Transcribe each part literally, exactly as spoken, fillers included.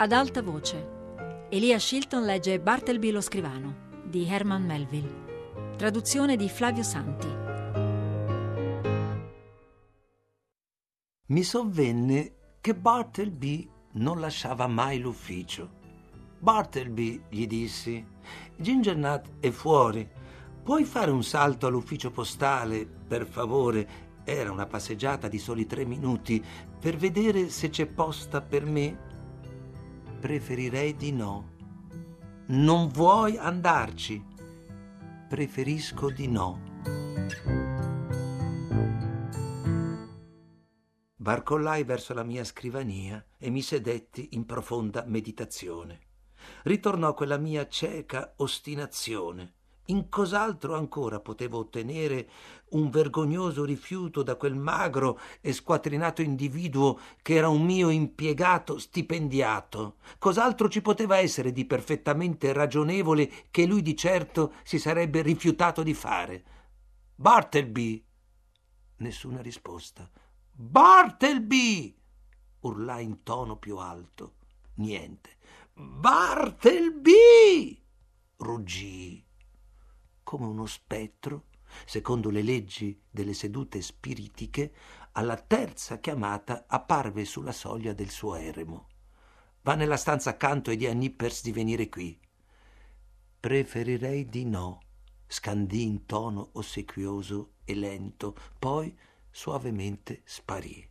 Ad alta voce. Elia Shilton legge Bartleby lo scrivano di Herman Melville. Traduzione di Flavio Santi. Mi sovvenne che Bartleby non lasciava mai l'ufficio. Bartleby, gli dissi, Ginger Nut è fuori. Puoi fare un salto all'ufficio postale, per favore? Era una passeggiata di soli tre minuti per vedere se c'è posta per me. Preferirei di no. Non vuoi andarci? Preferisco di no. Barcollai verso la mia scrivania e mi sedetti in profonda meditazione. Ritornò quella mia cieca ostinazione. In cos'altro ancora potevo ottenere un vergognoso rifiuto da quel magro e squattrinato individuo che era un mio impiegato stipendiato? Cos'altro ci poteva essere di perfettamente ragionevole che lui di certo si sarebbe rifiutato di fare? Bartleby! Nessuna risposta. Bartleby! Urlai in tono più alto. Niente. Bartleby! Ruggii. Come uno spettro, secondo le leggi delle sedute spiritiche, alla terza chiamata apparve sulla soglia del suo eremo. Va nella stanza accanto e di a Nippers di venire qui. Preferirei di no, scandì in tono ossequioso e lento, poi suavemente sparì.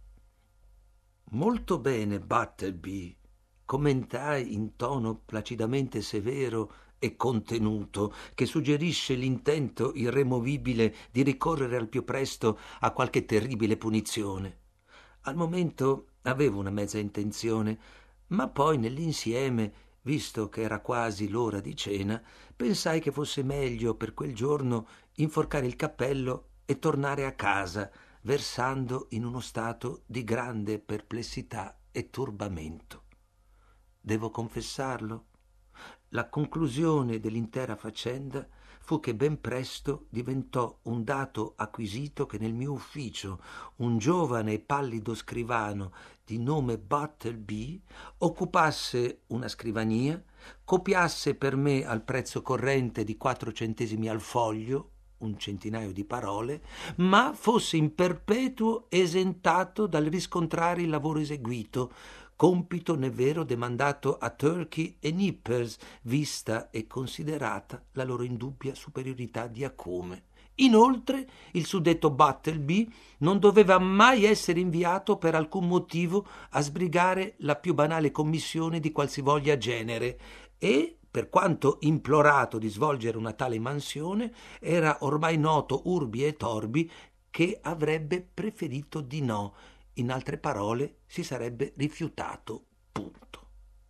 Molto bene, Bartleby, commentai in tono placidamente severo e contenuto, che suggerisce l'intento irremovibile di ricorrere al più presto a qualche terribile punizione. Al momento avevo una mezza intenzione, ma poi nell'insieme, visto che era quasi l'ora di cena, pensai che fosse meglio per quel giorno inforcare il cappello e tornare a casa, versando in uno stato di grande perplessità e turbamento. Devo confessarlo? La conclusione dell'intera faccenda fu che ben presto diventò un dato acquisito che nel mio ufficio un giovane e pallido scrivano di nome Bartleby occupasse una scrivania, copiasse per me al prezzo corrente di quattro centesimi al foglio, un centinaio di parole, ma fosse in perpetuo esentato dal riscontrare il lavoro eseguito, compito né vero demandato a Turkey e Nippers, vista e considerata la loro indubbia superiorità di acume. Inoltre, il suddetto Bartleby non doveva mai essere inviato per alcun motivo a sbrigare la più banale commissione di qualsivoglia genere e, per quanto implorato di svolgere una tale mansione, era ormai noto urbi e torbi che avrebbe preferito di no. In altre parole, si sarebbe rifiutato, punto.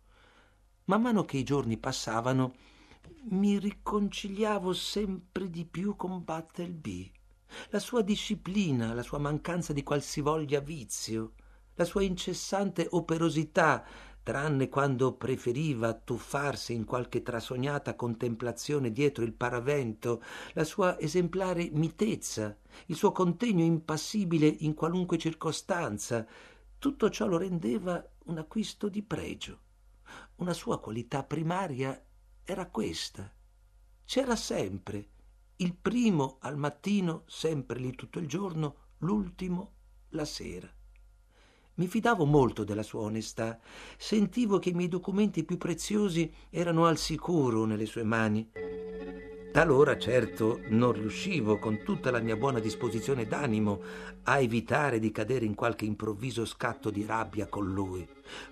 Man mano che i giorni passavano, mi riconciliavo sempre di più con Bartleby. La sua disciplina, la sua mancanza di qualsivoglia vizio, la sua incessante operosità, tranne quando preferiva tuffarsi in qualche trasognata contemplazione dietro il paravento, la sua esemplare mitezza, il suo contegno impassibile in qualunque circostanza, tutto ciò lo rendeva un acquisto di pregio. Una sua qualità primaria era questa. C'era sempre, il primo al mattino, sempre lì tutto il giorno, l'ultimo la sera. Mi fidavo molto della sua onestà, sentivo che i miei documenti più preziosi erano al sicuro nelle sue mani. Talora, certo, non riuscivo, con tutta la mia buona disposizione d'animo, a evitare di cadere in qualche improvviso scatto di rabbia con lui,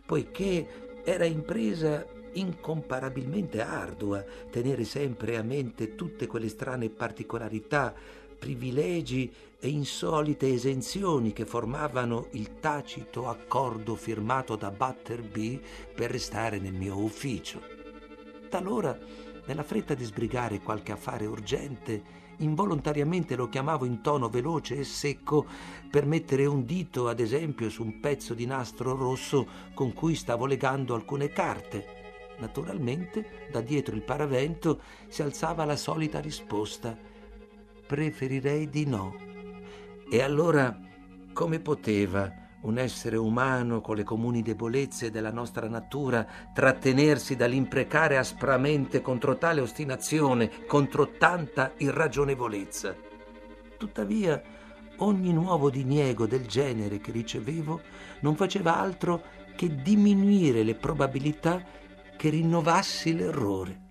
poiché era impresa incomparabilmente ardua tenere sempre a mente tutte quelle strane particolarità, privilegi e insolite esenzioni che formavano il tacito accordo firmato da Bartleby per restare nel mio ufficio. Talora, nella fretta di sbrigare qualche affare urgente, involontariamente lo chiamavo in tono veloce e secco per mettere un dito, ad esempio, su un pezzo di nastro rosso con cui stavo legando alcune carte. Naturalmente, da dietro il paravento si alzava la solita risposta: preferirei di no. E allora, come poteva, un essere umano con le comuni debolezze della nostra natura trattenersi dall'imprecare aspramente contro tale ostinazione, contro tanta irragionevolezza. Tuttavia, ogni nuovo diniego del genere che ricevevo non faceva altro che diminuire le probabilità che rinnovassi l'errore.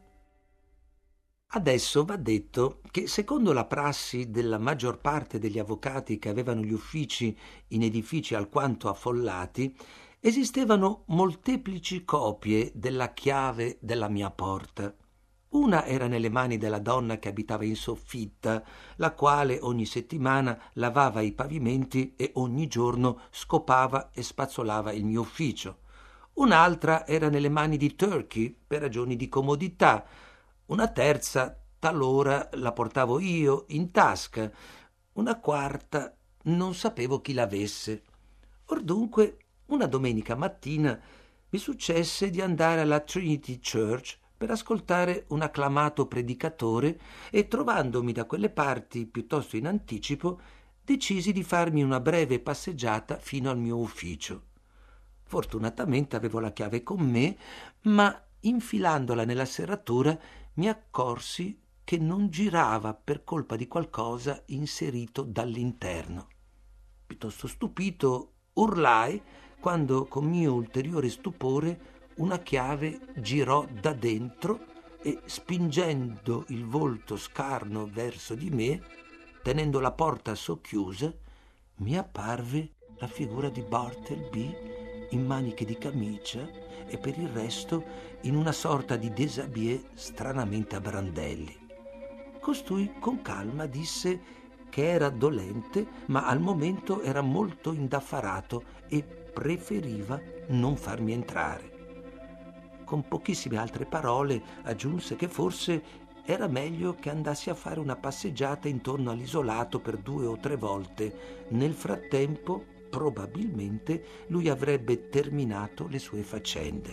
Adesso va detto che, secondo la prassi della maggior parte degli avvocati che avevano gli uffici in edifici alquanto affollati, esistevano molteplici copie della chiave della mia porta. Una era nelle mani della donna che abitava in soffitta, la quale ogni settimana lavava i pavimenti e ogni giorno scopava e spazzolava il mio ufficio. Un'altra era nelle mani di Turkey per ragioni di comodità. Una terza talora la portavo io in tasca, una quarta non sapevo chi l'avesse. Or dunque, una domenica mattina mi successe di andare alla Trinity Church per ascoltare un acclamato predicatore e, trovandomi da quelle parti piuttosto in anticipo, decisi di farmi una breve passeggiata fino al mio ufficio. Fortunatamente avevo la chiave con me, ma infilandola nella serratura mi accorsi che non girava per colpa di qualcosa inserito dall'interno. Piuttosto stupito, urlai quando, con mio ulteriore stupore, una chiave girò da dentro e, spingendo il volto scarno verso di me, tenendo la porta socchiusa, mi apparve la figura di Bartleby in maniche di camicia e per il resto in una sorta di déshabillé stranamente a brandelli. Costui con calma disse che era dolente, ma al momento era molto indaffarato e preferiva non farmi entrare. Con pochissime altre parole aggiunse che forse era meglio che andassi a fare una passeggiata intorno all'isolato per due o tre volte. Nel frattempo, probabilmente, lui avrebbe terminato le sue faccende.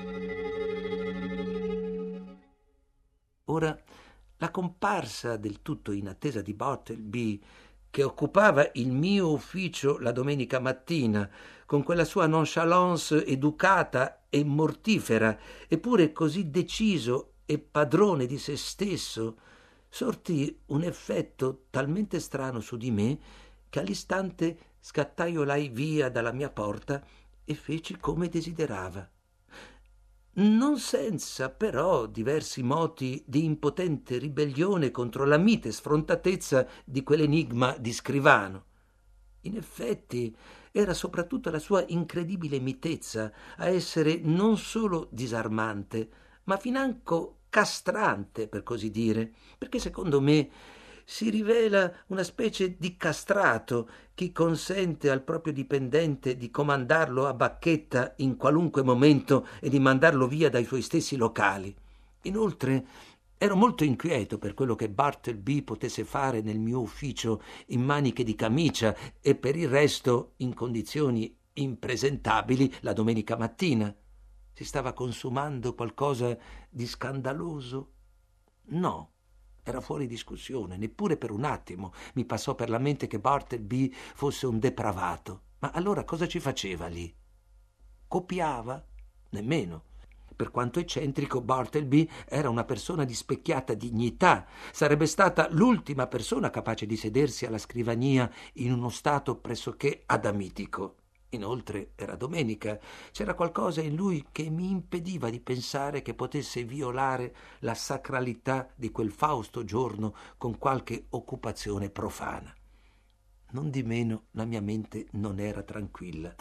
Ora, la comparsa del tutto inattesa di Bartleby, che occupava il mio ufficio la domenica mattina, con quella sua nonchalance educata e mortifera, eppure così deciso e padrone di se stesso, sortì un effetto talmente strano su di me che all'istante scattaiolai via dalla mia porta e feci come desiderava. Non senza però diversi moti di impotente ribellione contro la mite sfrontatezza di quell'enigma di scrivano. In effetti era soprattutto la sua incredibile mitezza a essere non solo disarmante, ma financo castrante, per così dire, perché secondo me si rivela una specie di castrato chi consente al proprio dipendente di comandarlo a bacchetta in qualunque momento e di mandarlo via dai suoi stessi locali. Inoltre ero molto inquieto per quello che Bartleby potesse fare nel mio ufficio in maniche di camicia e per il resto in condizioni impresentabili la domenica mattina. Si stava consumando qualcosa di scandaloso? No. Era fuori discussione, neppure per un attimo mi passò per la mente che Bartleby fosse un depravato. Ma allora cosa ci faceva lì? Copiava? Nemmeno. Per quanto eccentrico, Bartleby era una persona di specchiata dignità. Sarebbe stata l'ultima persona capace di sedersi alla scrivania in uno stato pressoché adamitico. Inoltre era domenica, c'era qualcosa in lui che mi impediva di pensare che potesse violare la sacralità di quel fausto giorno con qualche occupazione profana. Nondimeno la mia mente non era tranquilla.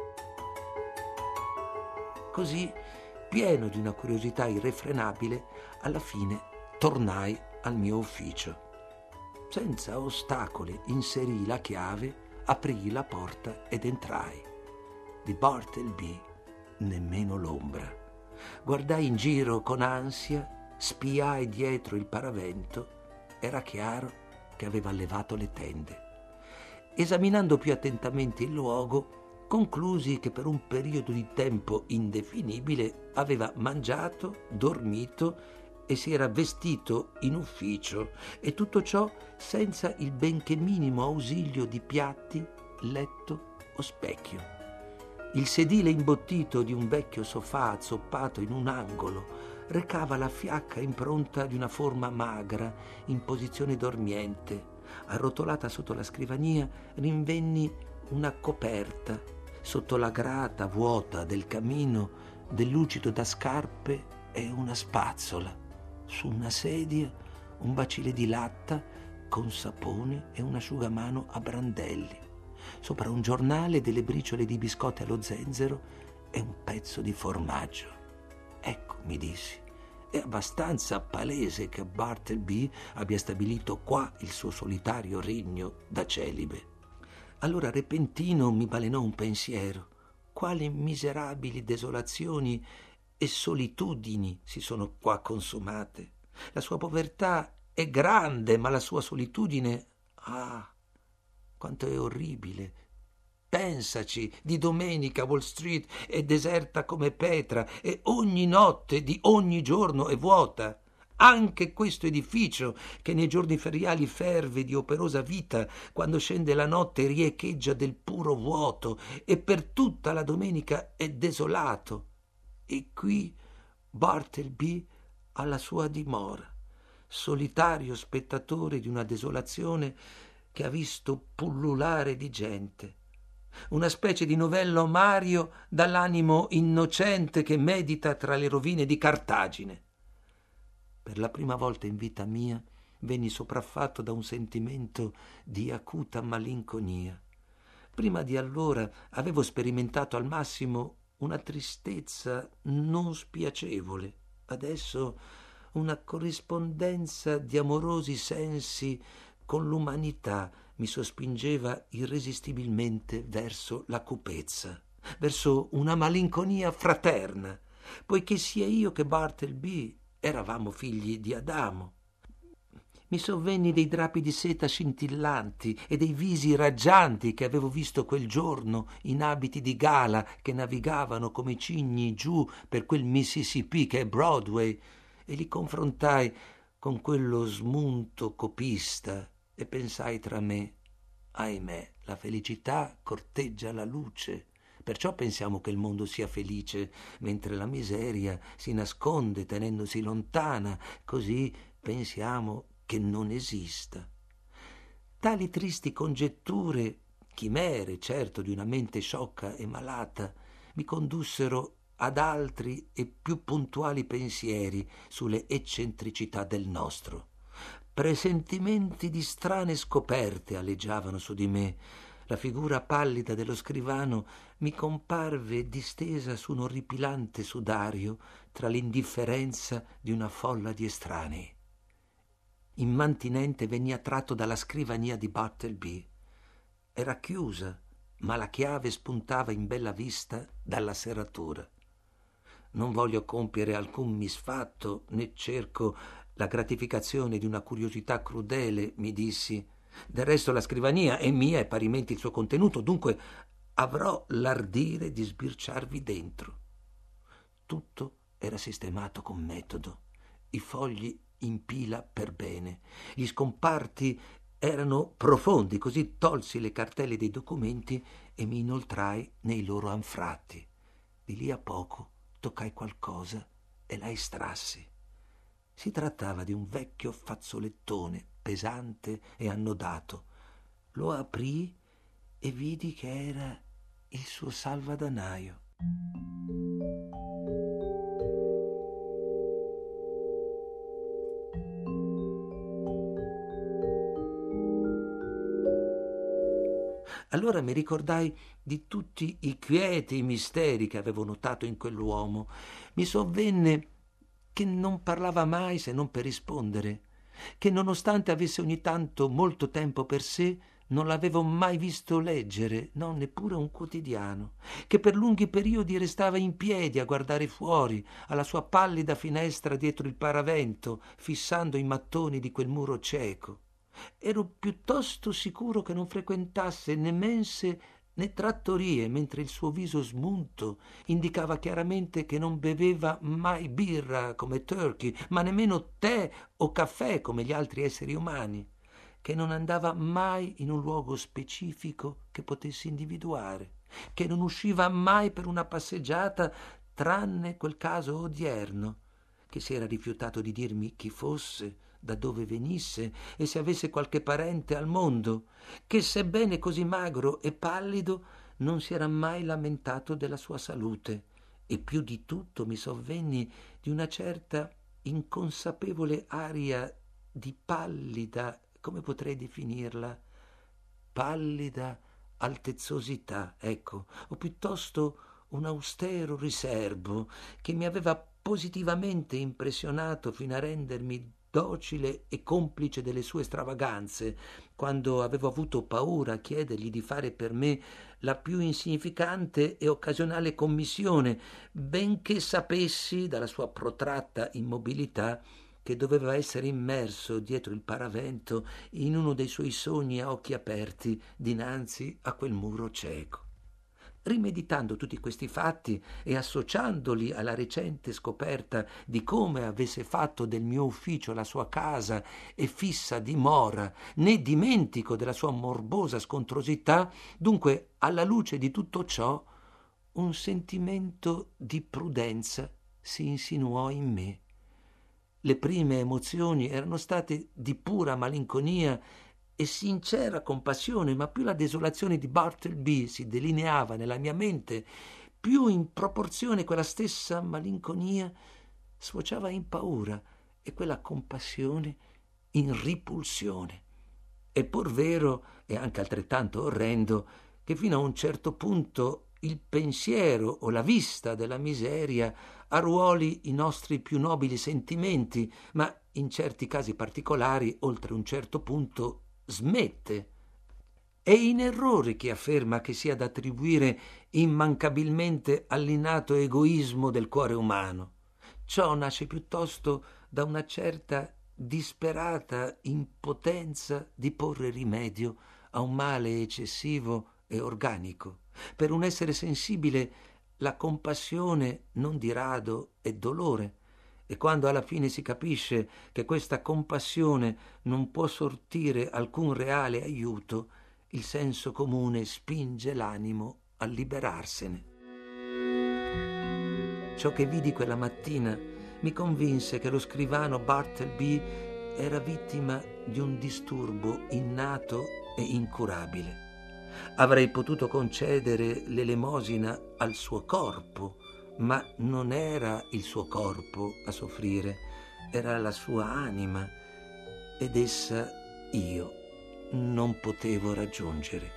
Così, pieno di una curiosità irrefrenabile, alla fine tornai al mio ufficio. Senza ostacoli inserii la chiave, aprii la porta ed entrai. Di Bartleby nemmeno l'ombra. Guardai in giro con ansia, spiai dietro il paravento. Era chiaro che aveva levato le tende. Esaminando più attentamente il luogo, conclusi che per un periodo di tempo indefinibile aveva mangiato, dormito e si era vestito in ufficio, e tutto ciò senza il benché minimo ausilio di piatti, letto o o specchio. Il sedile imbottito di un vecchio sofà azzoppato in un angolo recava la fiacca impronta di una forma magra in posizione dormiente. Arrotolata sotto la scrivania rinvenni una coperta. Sotto la grata vuota del camino, del lucido da scarpe e una spazzola. Su una sedia un bacile di latta con sapone e un asciugamano a brandelli. Sopra un giornale delle briciole di biscotti allo zenzero e un pezzo di formaggio. Ecco, mi dissi, è abbastanza palese che Bartleby abbia stabilito qua il suo solitario regno da celibe. Allora repentino mi balenò un pensiero. Quali miserabili desolazioni e solitudini si sono qua consumate. La sua povertà è grande, ma la sua solitudine, ah, quanto è orribile. Pensaci, di domenica Wall Street è deserta come Petra e ogni notte di ogni giorno è vuota. Anche questo edificio, che nei giorni feriali ferve di operosa vita, quando scende la notte riecheggia del puro vuoto e per tutta la domenica è desolato. E qui Bartleby ha la sua dimora, solitario spettatore di una desolazione che ha visto pullulare di gente. Una specie di novello Mario dall'animo innocente che medita tra le rovine di Cartagine. Per la prima volta in vita mia venni sopraffatto da un sentimento di acuta malinconia. Prima di allora avevo sperimentato al massimo una tristezza non spiacevole, adesso una corrispondenza di amorosi sensi con l'umanità mi sospingeva irresistibilmente verso la cupezza, verso una malinconia fraterna, poiché sia io che Bartleby eravamo figli di Adamo. Mi sovvenni dei drapi di seta scintillanti e dei visi raggianti che avevo visto quel giorno in abiti di gala che navigavano come cigni giù per quel Mississippi che è Broadway, e li confrontai con quello smunto copista e pensai tra me: ahimè, la felicità corteggia la luce. Perciò pensiamo che il mondo sia felice, mentre la miseria si nasconde tenendosi lontana, così pensiamo che non esista. Tali tristi congetture, chimere certo di una mente sciocca e malata, mi condussero ad altri e più puntuali pensieri sulle eccentricità del nostro. Presentimenti di strane scoperte aleggiavano su di me. La figura pallida dello scrivano mi comparve distesa su un orripilante sudario tra l'indifferenza di una folla di estranei. Immantinente venni attratto dalla scrivania di Bartleby. Era chiusa, ma la chiave spuntava in bella vista dalla serratura. Non voglio compiere alcun misfatto, né cerco la gratificazione di una curiosità crudele, mi dissi. Del resto la scrivania è mia e parimenti il suo contenuto, dunque avrò l'ardire di sbirciarvi dentro. Tutto era sistemato con metodo, i fogli in pila per bene, gli scomparti erano profondi, così tolsi le cartelle dei documenti e mi inoltrai nei loro anfratti. Di lì a poco toccai qualcosa e la estrassi. Si trattava di un vecchio fazzolettone pesante e annodato. Lo aprii e vidi che era il suo salvadanaio. Allora mi ricordai di tutti i quieti misteri che avevo notato in quell'uomo. Mi sovvenne che non parlava mai se non per rispondere, che nonostante avesse ogni tanto molto tempo per sé, non l'avevo mai visto leggere, no, neppure un quotidiano, che per lunghi periodi restava in piedi a guardare fuori, alla sua pallida finestra dietro il paravento, fissando i mattoni di quel muro cieco. Ero piuttosto sicuro che non frequentasse né mense né trattorie, mentre il suo viso smunto indicava chiaramente che non beveva mai birra come Turkey, ma nemmeno tè o caffè come gli altri esseri umani. che non andava mai in un luogo specifico che potessi individuare, che non usciva mai per una passeggiata tranne quel caso odierno, che si era rifiutato di dirmi chi fosse, da dove venisse e se avesse qualche parente al mondo, che sebbene così magro e pallido non si era mai lamentato della sua salute, e più di tutto mi sovvenni di una certa inconsapevole aria di pallida, come potrei definirla? Pallida altezzosità, ecco, o piuttosto un austero riserbo che mi aveva positivamente impressionato fino a rendermi docile e complice delle sue stravaganze, quando avevo avuto paura a chiedergli di fare per me la più insignificante e occasionale commissione, benché sapessi dalla sua protratta immobilità che doveva essere immerso dietro il paravento in uno dei suoi sogni a occhi aperti dinanzi a quel muro cieco. Rimeditando tutti questi fatti e associandoli alla recente scoperta di come avesse fatto del mio ufficio la sua casa e fissa dimora, né dimentico della sua morbosa scontrosità, dunque alla luce di tutto ciò un sentimento di prudenza si insinuò in me. Le prime emozioni erano state di pura malinconia e sincera compassione, ma più la desolazione di Bartleby si delineava nella mia mente, più in proporzione quella stessa malinconia sfociava in paura e quella compassione in ripulsione. È pur vero, e anche altrettanto orrendo, che fino a un certo punto il pensiero o la vista della miseria arruoli i nostri più nobili sentimenti, ma in certi casi particolari, oltre un certo punto, smette. È in errore chi afferma che sia da attribuire immancabilmente all'innato egoismo del cuore umano. Ciò nasce piuttosto da una certa disperata impotenza di porre rimedio a un male eccessivo e organico. Per un essere sensibile la compassione non di rado è dolore, e quando alla fine si capisce che questa compassione non può sortire alcun reale aiuto, il senso comune spinge l'animo a liberarsene. Ciò che vidi quella mattina mi convinse che lo scrivano Bartleby era vittima di un disturbo innato e incurabile. Avrei potuto concedere l'elemosina al suo corpo, ma non era il suo corpo a soffrire, era la sua anima, ed essa io non potevo raggiungere.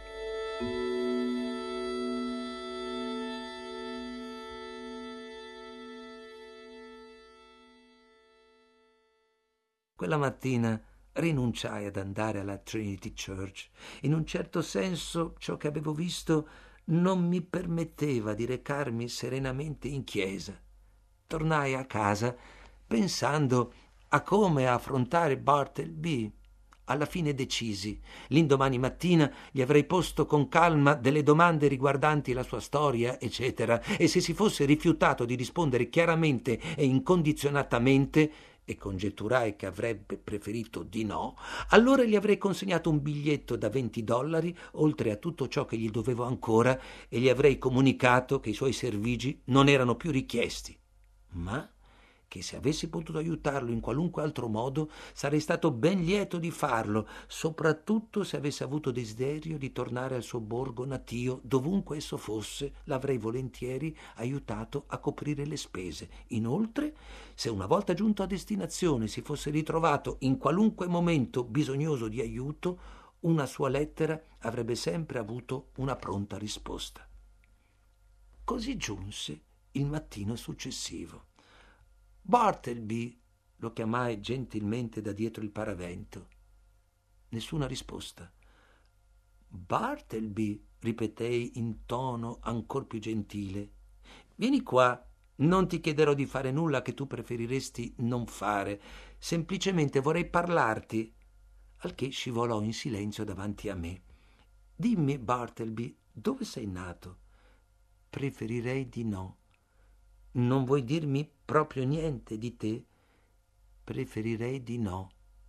Quella mattina rinunciai ad andare alla Trinity Church. In un certo senso ciò che avevo visto non mi permetteva di recarmi serenamente in chiesa. Tornai a casa pensando a come affrontare Bartleby. Alla fine decisi. L'indomani mattina gli avrei posto con calma delle domande riguardanti la sua storia, eccetera, e se si fosse rifiutato di rispondere chiaramente e incondizionatamente, e congetturai che avrebbe preferito di no, allora gli avrei consegnato un biglietto da venti dollari, oltre a tutto ciò che gli dovevo ancora, e gli avrei comunicato che i suoi servigi non erano più richiesti, ma che se avessi potuto aiutarlo in qualunque altro modo sarei stato ben lieto di farlo, soprattutto se avesse avuto desiderio di tornare al suo borgo natio, dovunque esso fosse, l'avrei volentieri aiutato a coprire le spese. Inoltre, se una volta giunto a destinazione si fosse ritrovato in qualunque momento bisognoso di aiuto, una sua lettera avrebbe sempre avuto una pronta risposta. Così giunse il mattino successivo. Bartleby, lo chiamai gentilmente da dietro il paravento. Nessuna risposta. Bartleby, ripetei in tono ancor più gentile. Vieni qua, non ti chiederò di fare nulla che tu preferiresti non fare, semplicemente vorrei parlarti. Al che scivolò in silenzio davanti a me. Dimmi, Bartleby, dove sei nato? Preferirei di no. Non vuoi dirmi proprio niente di te? Preferirei di no.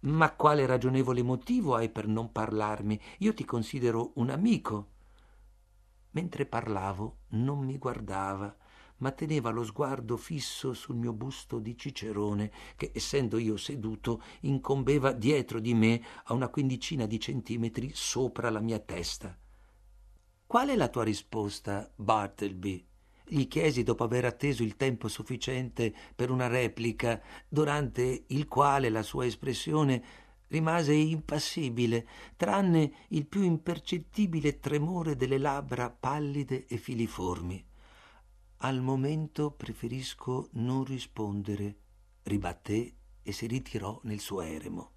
Ma quale ragionevole motivo hai per non parlarmi? Io ti considero un amico. Mentre parlavo non mi guardava, ma teneva lo sguardo fisso sul mio busto di cicerone, che, essendo io seduto, incombeva dietro di me a una quindicina di centimetri sopra la mia testa. «Qual è la tua risposta, Bartleby?» gli chiesi dopo aver atteso il tempo sufficiente per una replica, durante il quale la sua espressione rimase impassibile, tranne il più impercettibile tremore delle labbra pallide e filiformi. «Al momento preferisco non rispondere», ribatté e si ritirò nel suo eremo.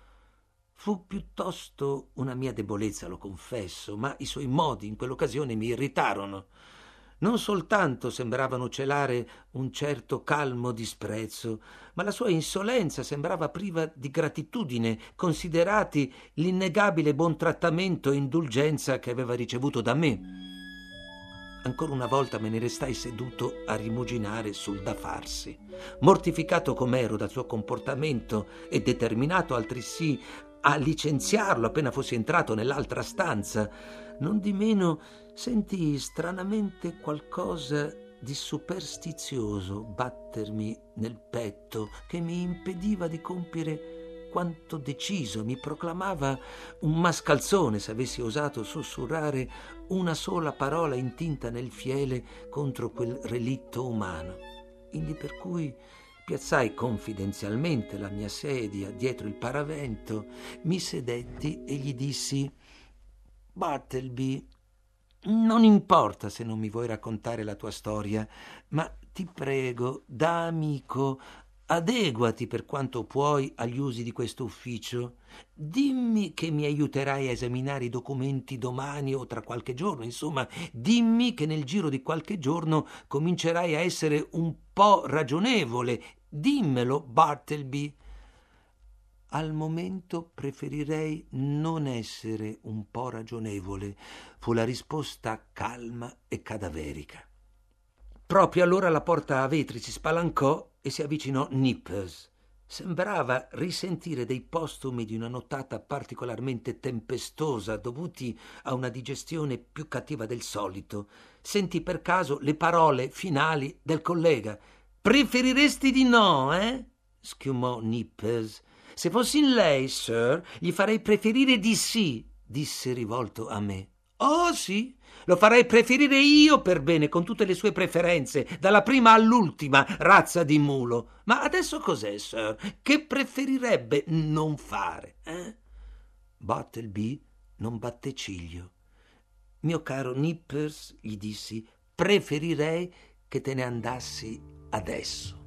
Fu piuttosto una mia debolezza, lo confesso, ma i suoi modi in quell'occasione mi irritarono. Non soltanto sembravano celare un certo calmo disprezzo, ma la sua insolenza sembrava priva di gratitudine, considerati l'innegabile buon trattamento e indulgenza che aveva ricevuto da me. Ancora una volta me ne restai seduto a rimuginare sul da farsi. Mortificato com'ero dal suo comportamento e determinato altresì a licenziarlo appena fossi entrato nell'altra stanza, non di meno sentii stranamente qualcosa di superstizioso battermi nel petto, che mi impediva di compiere quanto deciso, mi proclamava un mascalzone se avessi osato sussurrare una sola parola intinta nel fiele contro quel relitto umano. Indi per cui piazzai confidenzialmente la mia sedia dietro il paravento, mi sedetti e gli dissi: «Bartleby, non importa se non mi vuoi raccontare la tua storia, ma ti prego, da amico, adeguati per quanto puoi agli usi di questo ufficio. Dimmi che mi aiuterai a esaminare i documenti domani o tra qualche giorno. Insomma, dimmi che nel giro di qualche giorno comincerai a essere un po' ragionevole. Dimmelo, Bartleby». «Al momento preferirei non essere un po' ragionevole», fu la risposta calma e cadaverica. Proprio allora la porta a vetri si spalancò e si avvicinò Nippers. Sembrava risentire dei postumi di una nottata particolarmente tempestosa, dovuti a una digestione più cattiva del solito. Sentì per caso le parole finali del collega. «Preferiresti di no, eh?» schiumò Nippers. «Se fossi lei, sir, gli farei preferire di sì», disse rivolto a me. «Oh sì, lo farei preferire io per bene, con tutte le sue preferenze, dalla prima all'ultima, razza di mulo. Ma adesso cos'è, sir? Che preferirebbe non fare, eh?» Bartleby non batté ciglio. «Mio caro Nippers», gli dissi, «preferirei che te ne andassi adesso».